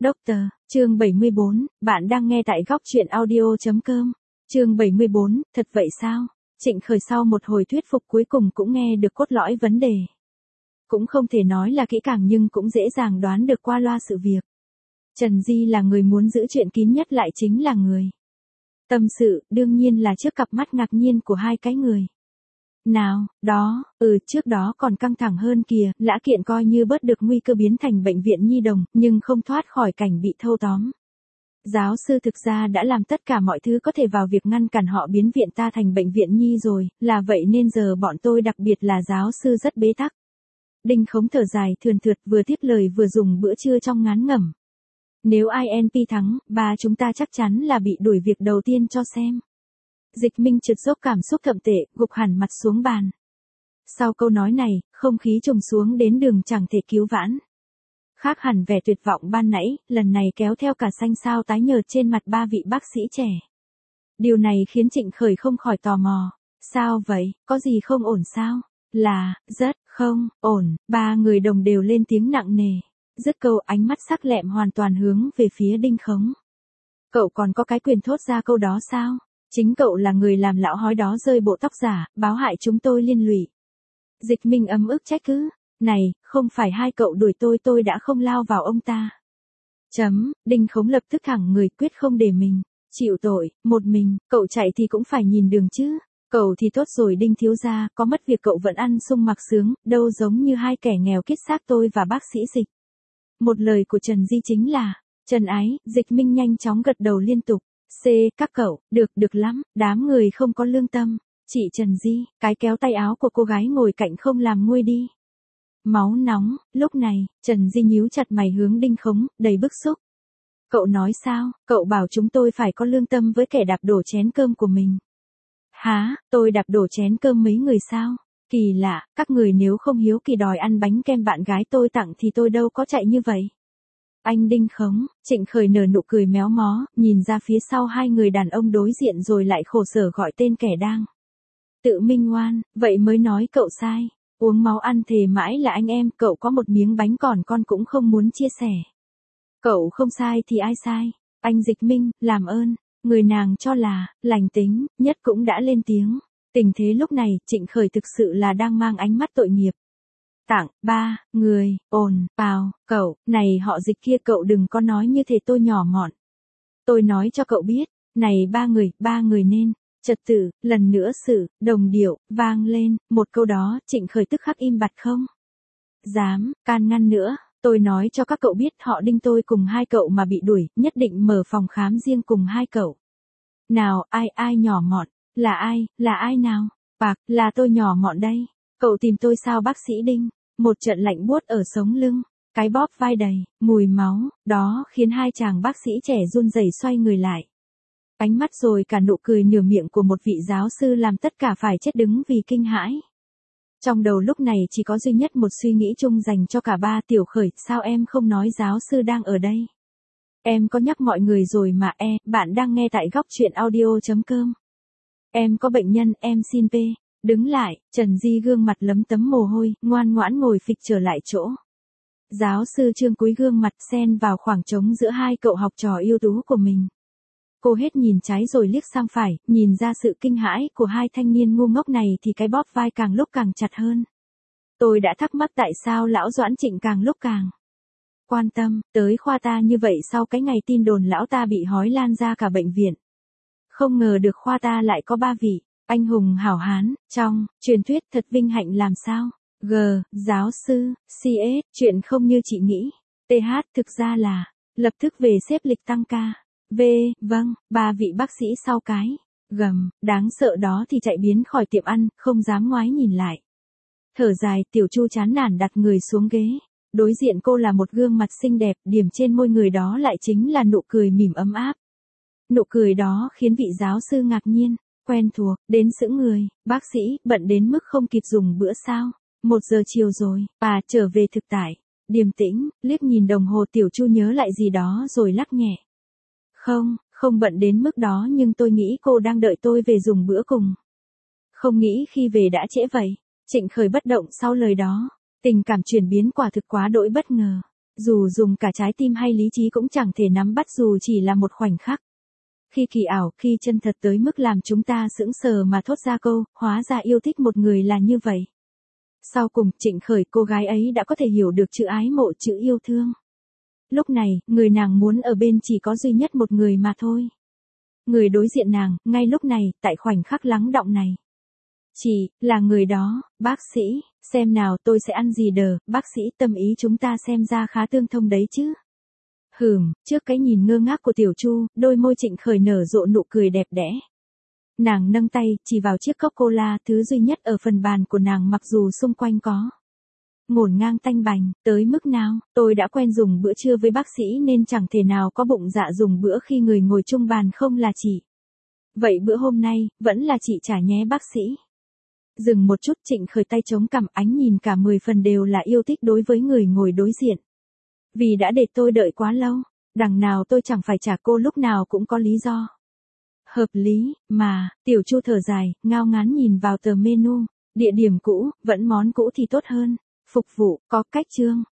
Doctor, chương 74, bạn đang nghe tại góc truyện audio.com. Chương 74, thật vậy sao? Trịnh Khởi sau một hồi thuyết phục cuối cùng cũng nghe được cốt lõi vấn đề. Cũng không thể nói là kỹ càng nhưng cũng dễ dàng đoán được qua loa sự việc. Trần Di là người muốn giữ chuyện kín nhất lại chính là người tâm sự, đương nhiên là trước cặp mắt ngạc nhiên của hai cái người. Nào, đó, trước đó còn căng thẳng hơn kìa, Lã Kiện coi như bớt được nguy cơ biến thành bệnh viện nhi đồng, nhưng không thoát khỏi cảnh bị thâu tóm. Giáo sư thực ra đã làm tất cả mọi thứ có thể vào việc ngăn cản họ biến viện ta thành bệnh viện nhi rồi, là vậy nên giờ bọn tôi đặc biệt là giáo sư rất bế tắc. Đinh Khống thở dài thườn thượt vừa tiếp lời vừa dùng bữa trưa trong ngán ngẩm. Nếu INP thắng, ba chúng ta chắc chắn là bị đuổi việc đầu tiên cho xem. Dịch Minh trượt dốc cảm xúc thậm tệ, gục hẳn mặt xuống bàn. Sau câu nói này, không khí trùng xuống đến đường chẳng thể cứu vãn. Khác hẳn vẻ tuyệt vọng ban nãy, lần này kéo theo cả xanh xao tái nhợt trên mặt ba vị bác sĩ trẻ. Điều này khiến Trịnh Khởi không khỏi tò mò. Sao vậy, có gì không ổn sao? Là, rất, không, ổn, ba người đồng đều lên tiếng nặng nề. Dứt câu ánh mắt sắc lẹm hoàn toàn hướng về phía Đinh Khống. Cậu còn có cái quyền thốt ra câu đó sao? Chính cậu là người làm lão hói đó rơi bộ tóc giả, báo hại chúng tôi liên lụy. Dịch Minh ấm ức trách cứ. Này, không phải hai cậu đuổi tôi đã không lao vào ông ta. Đinh Khống lập tức thẳng người quyết không để mình chịu tội, một mình, cậu chạy thì cũng phải nhìn đường chứ. Cậu thì tốt rồi Đinh thiếu gia, có mất việc cậu vẫn ăn sung mặc sướng, đâu giống như hai kẻ nghèo kiết xác tôi và bác sĩ Dịch. Một lời của Trần Di chính là, Trần ái, Dịch Minh nhanh chóng gật đầu liên tục. Các cậu, được lắm, đám người không có lương tâm. Chị Trần Di, cái kéo tay áo của cô gái ngồi cạnh không làm nguôi đi. Máu nóng, lúc này, Trần Di nhíu chặt mày hướng Đinh Khống, đầy bức xúc. Cậu nói sao, cậu bảo chúng tôi phải có lương tâm với kẻ đạp đổ chén cơm của mình. Hả, tôi đạp đổ chén cơm mấy người sao? Kỳ lạ, các người nếu không hiếu kỳ đòi ăn bánh kem bạn gái tôi tặng thì tôi đâu có chạy như vậy. Anh Đinh Khống, Trịnh Khởi nở nụ cười méo mó, nhìn ra phía sau hai người đàn ông đối diện rồi lại khổ sở gọi tên kẻ đang tự minh oan, vậy mới nói cậu sai. Uống máu ăn thề mãi là anh em, cậu có một miếng bánh còn con cũng không muốn chia sẻ. Cậu không sai thì ai sai? Anh Dịch Minh, làm ơn. Người nàng cho là lành tính nhất cũng đã lên tiếng. Tình thế lúc này, Trịnh Khởi thực sự là đang mang ánh mắt tội nghiệp. Tặng, ba, người, ồn, ào, cậu, này họ Dịch kia cậu đừng có nói như thế tôi nhỏ mọn. Tôi nói cho cậu biết, này ba người nên, trật tự, lần nữa sự, đồng điệu, vang lên, một câu đó, Trịnh Khởi tức khắc im bặt không. Dám, can ngăn nữa, tôi nói cho các cậu biết họ Đinh tôi cùng hai cậu mà bị đuổi, nhất định mở phòng khám riêng cùng hai cậu. Nào, ai nhỏ mọn, là ai nào? Bạc, là tôi nhỏ mọn đây. Cậu tìm tôi sao bác sĩ Đinh? Một trận lạnh buốt ở sống lưng, cái bóp vai đầy, mùi máu, đó khiến hai chàng bác sĩ trẻ run rẩy xoay người lại. Ánh mắt rồi cả nụ cười nửa miệng của một vị giáo sư làm tất cả phải chết đứng vì kinh hãi. Trong đầu lúc này chỉ có duy nhất một suy nghĩ chung dành cho cả ba. Tiểu Khởi, sao em không nói giáo sư đang ở đây? Em có nhắc mọi người rồi mà bạn đang nghe tại góc truyện audio.com. Em có bệnh nhân, em xin p. Đứng lại, Trần Di gương mặt lấm tấm mồ hôi, ngoan ngoãn ngồi phịch trở lại chỗ. Giáo sư Trương cúi gương mặt xen vào khoảng trống giữa hai cậu học trò ưu tú của mình. Cô hết nhìn trái rồi liếc sang phải, nhìn ra sự kinh hãi của hai thanh niên ngu ngốc này thì cái bóp vai càng lúc càng chặt hơn. Tôi đã thắc mắc tại sao lão Doãn Trịnh càng lúc càng quan tâm tới khoa ta như vậy sau cái ngày tin đồn lão ta bị hói lan ra cả bệnh viện. Không ngờ được khoa ta lại có ba vị anh hùng hảo hán, trong truyền thuyết thật vinh hạnh làm sao. Giáo sư, CS, chuyện không như chị nghĩ. TH, thực ra là, lập tức về xếp lịch tăng ca. Vâng, ba vị bác sĩ sau cái đáng sợ đó thì chạy biến khỏi tiệm ăn, không dám ngoái nhìn lại. Thở dài, Tiểu Chu chán nản đặt người xuống ghế. Đối diện cô là một gương mặt xinh đẹp, điểm trên môi người đó lại chính là nụ cười mỉm ấm áp. Nụ cười đó khiến vị giáo sư ngạc nhiên, quen thuộc, đến sững người. Bác sĩ, bận đến mức không kịp dùng bữa sao? 1 giờ chiều rồi, trở về thực tại. Điềm tĩnh, liếc nhìn đồng hồ. Tiểu Chu nhớ lại gì đó rồi lắc nhẹ. Không bận đến mức đó nhưng tôi nghĩ cô đang đợi tôi về dùng bữa cùng. Không nghĩ khi về đã trễ vậy. Trịnh Khởi bất động sau lời đó. Tình cảm chuyển biến quả thực quá đỗi bất ngờ. Dù dùng cả trái tim hay lý trí cũng chẳng thể nắm bắt dù chỉ là một khoảnh khắc. Khi kỳ ảo, khi chân thật tới mức làm chúng ta sững sờ mà thốt ra câu, hóa ra yêu thích một người là như vậy. Sau cùng, Trịnh Khởi, cô gái ấy đã có thể hiểu được chữ ái mộ, chữ yêu thương. Lúc này, người nàng muốn ở bên chỉ có duy nhất một người mà thôi. Người đối diện nàng, ngay lúc này, tại khoảnh khắc lắng đọng này. Chỉ, là người đó, bác sĩ, xem nào tôi sẽ ăn gì đờ, bác sĩ tâm ý chúng ta xem ra khá tương thông đấy chứ. Trước cái nhìn ngơ ngác của Tiểu Chu, đôi môi Trịnh Khởi nở rộ nụ cười đẹp đẽ. Nàng nâng tay, chỉ vào chiếc cốc cola, thứ duy nhất ở phần bàn của nàng mặc dù xung quanh có ngổn ngang tanh bành, tới mức nào, tôi đã quen dùng bữa trưa với bác sĩ nên chẳng thể nào có bụng dạ dùng bữa khi người ngồi chung bàn không là chị. Vậy bữa hôm nay, vẫn là chị trả nhé bác sĩ. Dừng một chút, Trịnh Khởi tay chống cằm, ánh nhìn cả 10 phần đều là yêu thích đối với người ngồi đối diện. Vì đã để tôi đợi quá lâu, đằng nào tôi chẳng phải trả cô lúc nào cũng có lý do. Hợp lý, mà, Tiểu Chu thở dài, ngao ngán nhìn vào tờ menu, địa điểm cũ, vẫn món cũ thì tốt hơn. Phục vụ, có cách trương,